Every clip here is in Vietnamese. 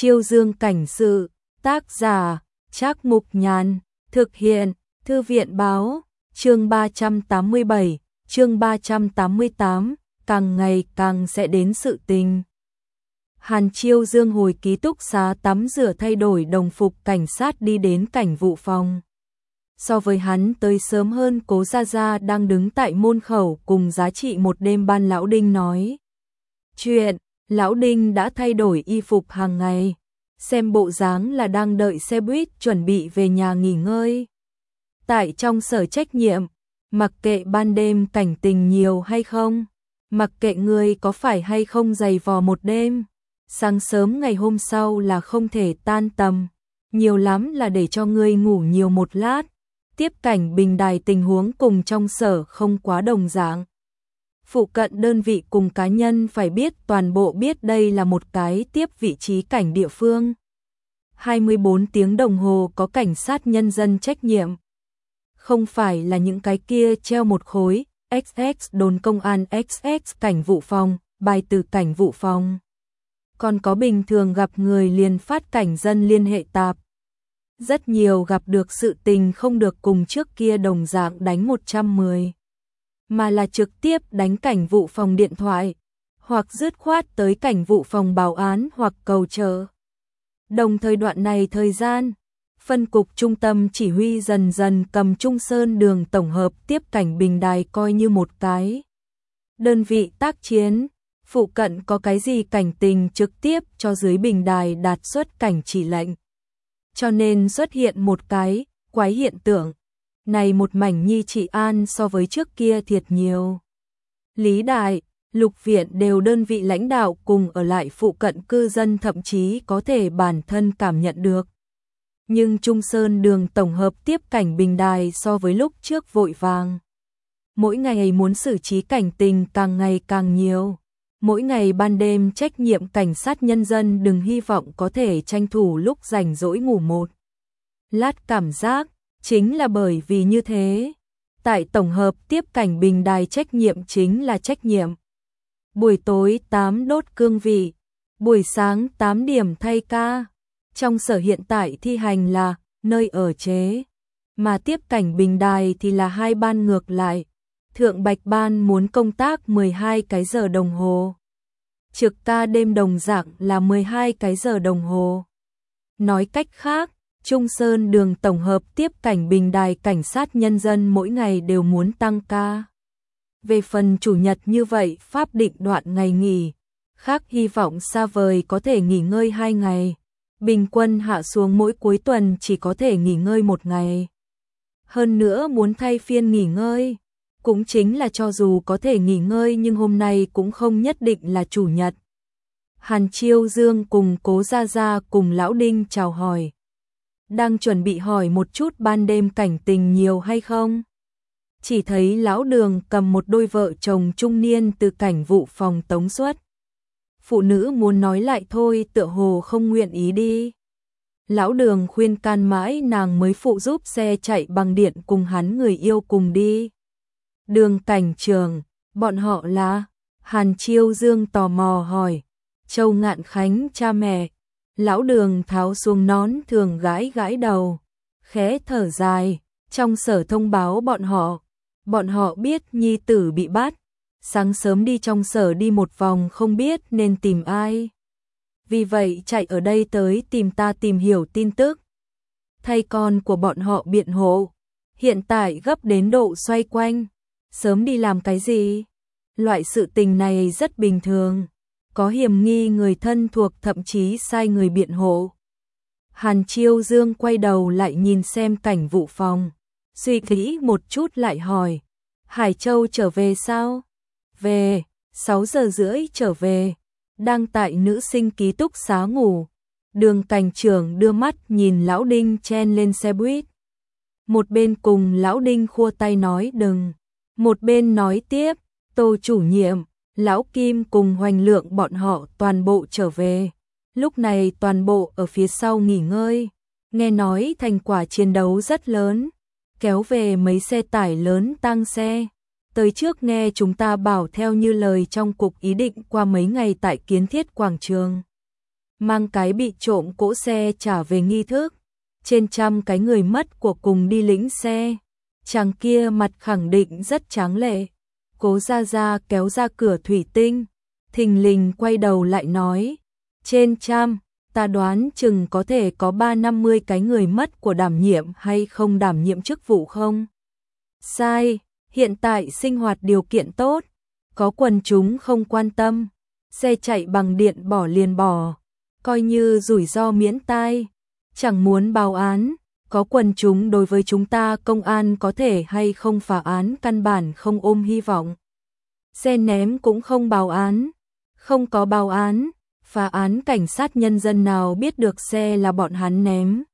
Chiêu Dương cảnh sự, tác giả, Trác Mục Nhàn, thực hiện, Thư viện báo, chương 387, chương 388, càng ngày càng sẽ đến sự tình. Hàn Chiêu Dương hồi ký túc xá tắm rửa thay đổi đồng phục cảnh sát đi đến cảnh vụ phòng. So với hắn tới sớm hơn, Cố Gia Gia đang đứng tại môn khẩu cùng Giá Trị một đêm ban Lão Đinh nói chuyện. Lão Đinh đã thay đổi y phục hàng ngày, xem bộ dáng là đang đợi xe buýt chuẩn bị về nhà nghỉ ngơi. Tại trong sở trách nhiệm, mặc kệ ban đêm cảnh tình nhiều hay không, mặc kệ người có phải hay không giày vò một đêm, sáng sớm ngày hôm sau là không thể tan tầm, nhiều lắm là để cho ngươi ngủ nhiều một lát. Tiếp cảnh bình đài tình huống cùng trong sở không quá đồng dạng. Phụ cận đơn vị cùng cá nhân phải biết toàn bộ biết đây là một cái tiếp vị trí cảnh địa phương. 24 tiếng đồng hồ có cảnh sát nhân dân trách nhiệm. Không phải là những cái kia treo một khối, XX đồn công an, XX cảnh vụ phòng, bài từ cảnh vụ phòng. Còn có bình thường gặp người liền phát cảnh dân liên hệ tạp. Rất nhiều gặp được sự tình không được cùng trước kia đồng dạng đánh 110. Mà là trực tiếp đánh cảnh vụ phòng điện thoại, hoặc dứt khoát tới cảnh vụ phòng báo án hoặc cầu trợ. Đồng thời đoạn này thời gian, phân cục trung tâm chỉ huy dần dần cầm Trung Sơn đường tổng hợp tiếp cảnh bình đài coi như một cái đơn vị tác chiến, phụ cận có cái gì cảnh tình trực tiếp cho dưới bình đài đạt xuất cảnh chỉ lệnh. Cho nên xuất hiện một cái quái hiện tượng. Này một mảnh nhi trị an so với trước kia thiệt nhiều. Lý Đại, Lục Viện đều đơn vị lãnh đạo cùng ở lại phụ cận cư dân thậm chí có thể bản thân cảm nhận được. Nhưng Trung Sơn đường tổng hợp tiếp cảnh bình đài so với lúc trước vội vàng. Mỗi ngày muốn xử trí cảnh tình càng ngày càng nhiều. Mỗi ngày ban đêm trách nhiệm cảnh sát nhân dân đừng hy vọng có thể tranh thủ lúc rảnh rỗi ngủ một lát cảm giác. Chính là bởi vì như thế, tại tổng hợp tiếp cảnh bình đài trách nhiệm chính là trách nhiệm. Buổi tối 8 đốt cương vị, buổi sáng 8 điểm thay ca. Trong sở hiện tại thi hành là nơi ở chế, mà tiếp cảnh bình đài thì là hai ban ngược lại. Thượng Bạch ban muốn công tác 12 cái giờ đồng hồ. Trực ca đêm đồng dạng là 12 cái giờ đồng hồ. Nói cách khác, Trung Sơn đường tổng hợp tiếp cảnh bình đài cảnh sát nhân dân mỗi ngày đều muốn tăng ca. Về phần chủ nhật như vậy pháp định đoạn ngày nghỉ, khác hy vọng xa vời có thể nghỉ ngơi 2 ngày. Bình quân hạ xuống mỗi cuối tuần chỉ có thể nghỉ ngơi 1 ngày. Hơn nữa muốn thay phiên nghỉ ngơi, cũng chính là cho dù có thể nghỉ ngơi nhưng hôm nay cũng không nhất định là chủ nhật. Hàn Chiêu Dương cùng Cố Gia Gia cùng Lão Đinh chào hỏi. Đang chuẩn bị hỏi một chút ban đêm cảnh tình nhiều hay không. Chỉ thấy Lão Đường cầm một đôi vợ chồng trung niên từ cảnh vụ phòng tống xuất. Phụ nữ muốn nói lại thôi tựa hồ không nguyện ý đi. Lão Đường khuyên can mãi nàng mới phụ giúp xe chạy bằng điện cùng hắn người yêu cùng đi. Đường cảnh trường, bọn họ là? Hàn Chiêu Dương tò mò hỏi. Châu Ngạn Khánh cha mẹ. Lão Đường tháo xuống nón thường gãi gãi đầu, khẽ thở dài, trong sở thông báo bọn họ biết nhi tử bị bắt, sáng sớm đi trong sở đi một vòng không biết nên tìm ai. Vì vậy chạy ở đây tới tìm ta tìm hiểu tin tức. Thay con của bọn họ biện hộ, hiện tại gấp đến độ xoay quanh, sớm đi làm cái gì? Loại sự tình này rất bình thường. Có hiểm nghi người thân thuộc thậm chí sai người biện hộ. Hàn Chiêu Dương quay đầu lại nhìn xem cảnh vụ phòng, suy nghĩ một chút lại hỏi, Hải Châu trở về sao? Về, 6 giờ rưỡi trở về, đang tại nữ sinh ký túc xá ngủ. Đường cảnh trưởng đưa mắt nhìn Lão Đinh chen lên xe buýt. Một bên cùng Lão Đinh khua tay nói đừng, một bên nói tiếp, Tô chủ nhiệm, Lão Kim cùng Hoành Lượng bọn họ toàn bộ trở về. Lúc này toàn bộ ở phía sau nghỉ ngơi. Nghe nói thành quả chiến đấu rất lớn. Kéo về mấy xe tải lớn tăng xe. Tới trước nghe chúng ta bảo theo như lời trong cục ý định qua mấy ngày tại Kiến Thiết Quảng Trường. mang cái bị trộm cỗ xe trả về nghi thức. Trên trăm cái người mất của cùng đi lĩnh xe. Chàng kia mặt khẳng định rất tráng lệ. Cố Gia Gia kéo ra cửa thủy tinh, thình lình quay đầu lại nói, trên trăm, ta đoán chừng có thể có 3-50 cái người mất của đảm nhiệm hay không đảm nhiệm chức vụ không? Sai, hiện tại sinh hoạt điều kiện tốt, có quần chúng không quan tâm, xe chạy bằng điện bỏ liền bỏ, coi như rủi ro miễn tai, chẳng muốn báo án, có quần chúng đối với chúng ta công an có thể hay không phá án căn bản không ôm hy vọng. Xe ném cũng không báo án, không có báo án, phá án cảnh sát nhân dân nào biết được xe là bọn hắn ném.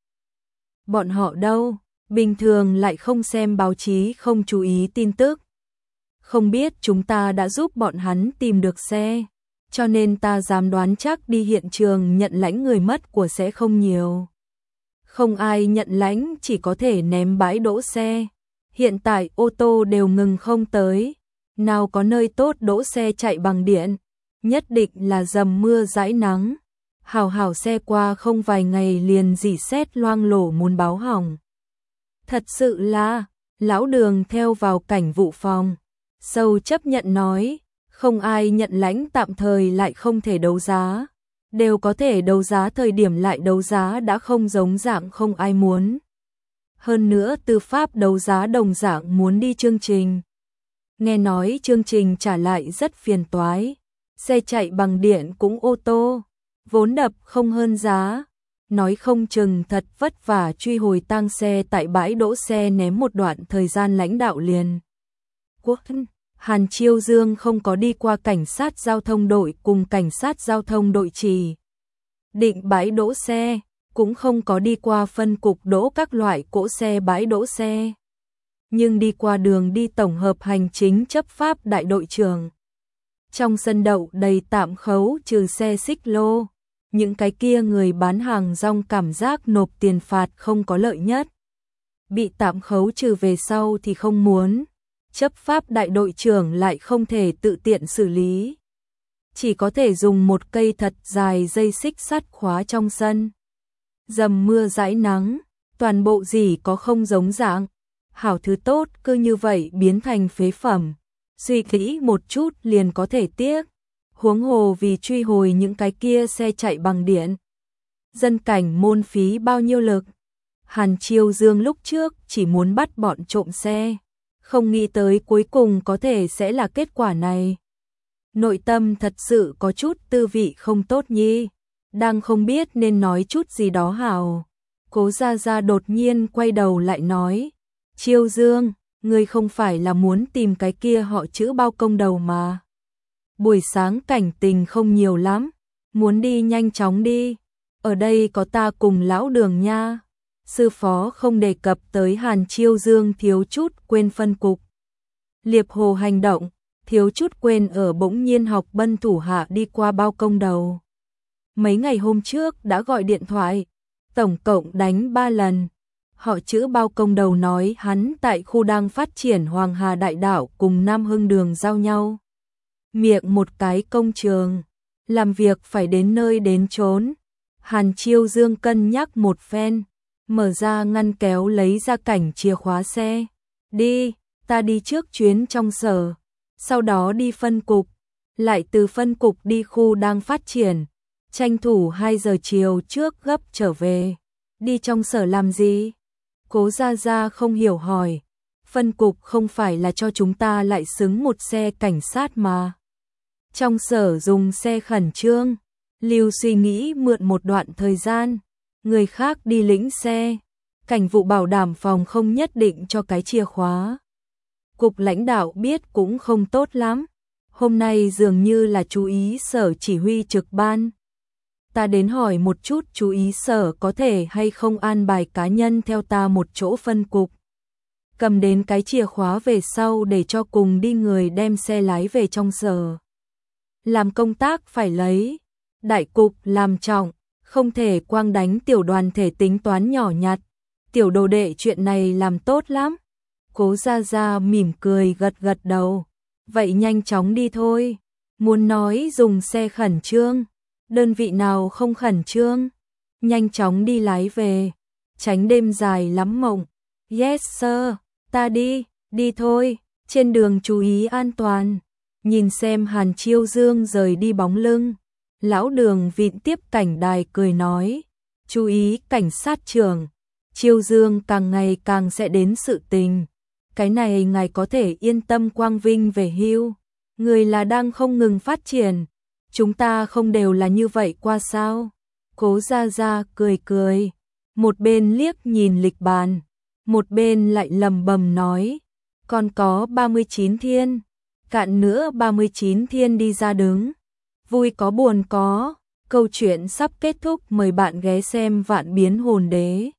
Bọn họ đâu, bình thường lại không xem báo chí không chú ý tin tức. Không biết chúng ta đã giúp bọn hắn tìm được xe, cho nên ta dám đoán chắc đi hiện trường nhận lãnh người mất của sẽ không nhiều. Không ai nhận lãnh, chỉ có thể ném bãi đỗ xe. Hiện tại ô tô đều ngừng không tới, nào có nơi tốt đỗ xe chạy bằng điện, nhất định là dầm mưa dãi nắng. Hảo hảo xe qua không vài ngày liền rỉ sét loang lổ muốn báo hỏng. Thật sự là, lão Đường theo vào cảnh vụ phòng, sâu chấp nhận nói, không ai nhận lãnh tạm thời lại không thể đấu giá. Đều có thể đấu giá thời điểm lại đấu giá đã không giống dạng không ai muốn. Hơn nữa tư pháp đấu giá đồng dạng muốn đi chương trình. Nghe nói chương trình trả lại rất phiền toái. Xe chạy bằng điện cũng ô tô, vốn đập không hơn giá. Nói không chừng thật vất vả truy hồi tang xe tại bãi đỗ xe ném một đoạn thời gian lãnh đạo liền. Quốc Hàn Chiêu Dương không có đi qua cảnh sát giao thông đội cùng cảnh sát giao thông đội chỉ định bãi đỗ xe, cũng không có đi qua phân cục đỗ các loại cỗ xe bãi đỗ xe. Nhưng đi qua đường đi tổng hợp hành chính chấp pháp đại đội trưởng. Trong sân đậu đầy tạm khấu trừ xe xích lô, những cái kia người bán hàng rong cảm giác nộp tiền phạt không có lợi nhất. Bị tạm khấu trừ về sau thì không muốn. Chấp pháp đại đội trưởng lại không thể tự tiện xử lý. Chỉ có thể dùng một cây thật dài dây xích sắt khóa trong sân. Dầm mưa dãi nắng, toàn bộ gì có không giống dạng. Hảo thứ tốt cứ như vậy biến thành phế phẩm. Suy kỹ một chút liền có thể tiếc. Huống hồ vì truy hồi những cái kia xe chạy bằng điện. Dân cảnh môn phí bao nhiêu lực. Hàn Chiêu Dương lúc trước chỉ muốn bắt bọn trộm xe. Không nghĩ tới cuối cùng có thể sẽ là kết quả này. Nội tâm thật sự có chút tư vị không tốt nhi. Đang không biết nên nói chút gì đó hảo. Cố Gia Gia đột nhiên quay đầu lại nói. Chiêu Dương, ngươi không phải là muốn tìm cái kia họ chữ bao công đầu mà. Buổi sáng cảnh tình không nhiều lắm. Muốn đi nhanh chóng đi. Ở đây có ta cùng lão Đường nha. Sư phó không đề cập tới Hàn Chiêu Dương thiếu chút quên phân cục. Liệp Hồ hành động, thiếu chút quên ở bỗng nhiên học bân thủ hạ đi qua bao công đầu. Mấy ngày hôm trước đã gọi điện thoại, tổng cộng đánh 3 lần. Họ chữ bao công đầu nói hắn tại khu đang phát triển Hoàng Hà Đại Đảo cùng Nam Hưng Đường giao nhau. Miệng một cái công trường, làm việc phải đến nơi đến chốn. Hàn Chiêu Dương cân nhắc một phen. Mở ra ngăn kéo lấy ra cảnh chìa khóa xe. Đi, ta đi trước chuyến trong sở. Sau đó đi phân cục. Lại từ phân cục đi khu đang phát triển. Tranh thủ 2 giờ chiều trước gấp trở về. Đi trong sở làm gì? Cố Gia Gia không hiểu hỏi. Phân cục không phải là cho chúng ta lại xứng một xe cảnh sát mà. Trong sở dùng xe khẩn trương. Lưu suy nghĩ mượn một đoạn thời gian. Người khác đi lĩnh xe, cảnh vụ bảo đảm phòng không nhất định cho cái chìa khóa. Cục lãnh đạo biết cũng không tốt lắm, hôm nay dường như là chú ý sở chỉ huy trực ban. Ta đến hỏi một chút chú ý sở có thể hay không an bài cá nhân theo ta một chỗ phân cục. Cầm đến cái chìa khóa về sau để cho cùng đi người đem xe lái về trong sở. Làm công tác phải lấy, đại cục làm trọng. Không thể quang đánh tiểu đoàn thể tính toán nhỏ nhặt. Tiểu đồ đệ chuyện này làm tốt lắm. Cố Gia Gia mỉm cười gật gật đầu. Vậy nhanh chóng đi thôi. Muốn nói dùng xe khẩn trương. đơn vị nào không khẩn trương, nhanh chóng đi lái về, tránh đêm dài lắm mộng. Yes sir, ta đi thôi, trên đường chú ý an toàn. Nhìn xem Hàn Chiêu Dương rời đi bóng lưng, lão Đường vịn tiếp cảnh đài cười nói, chú ý cảnh sát trưởng, Chiêu Dương càng ngày càng sẽ đến sự tình. Cái này ngài có thể yên tâm quang vinh về hưu, người là đang không ngừng phát triển, chúng ta không đều là như vậy qua sao? Cố Gia Gia cười cười, một bên liếc nhìn lịch bàn, một bên lại lầm bầm nói, còn có 39 thiên, cạn nữa 39 thiên đi ra đứng, vui có buồn có, câu chuyện sắp kết thúc, mời bạn ghé xem Vạn Biến Hồn Đế.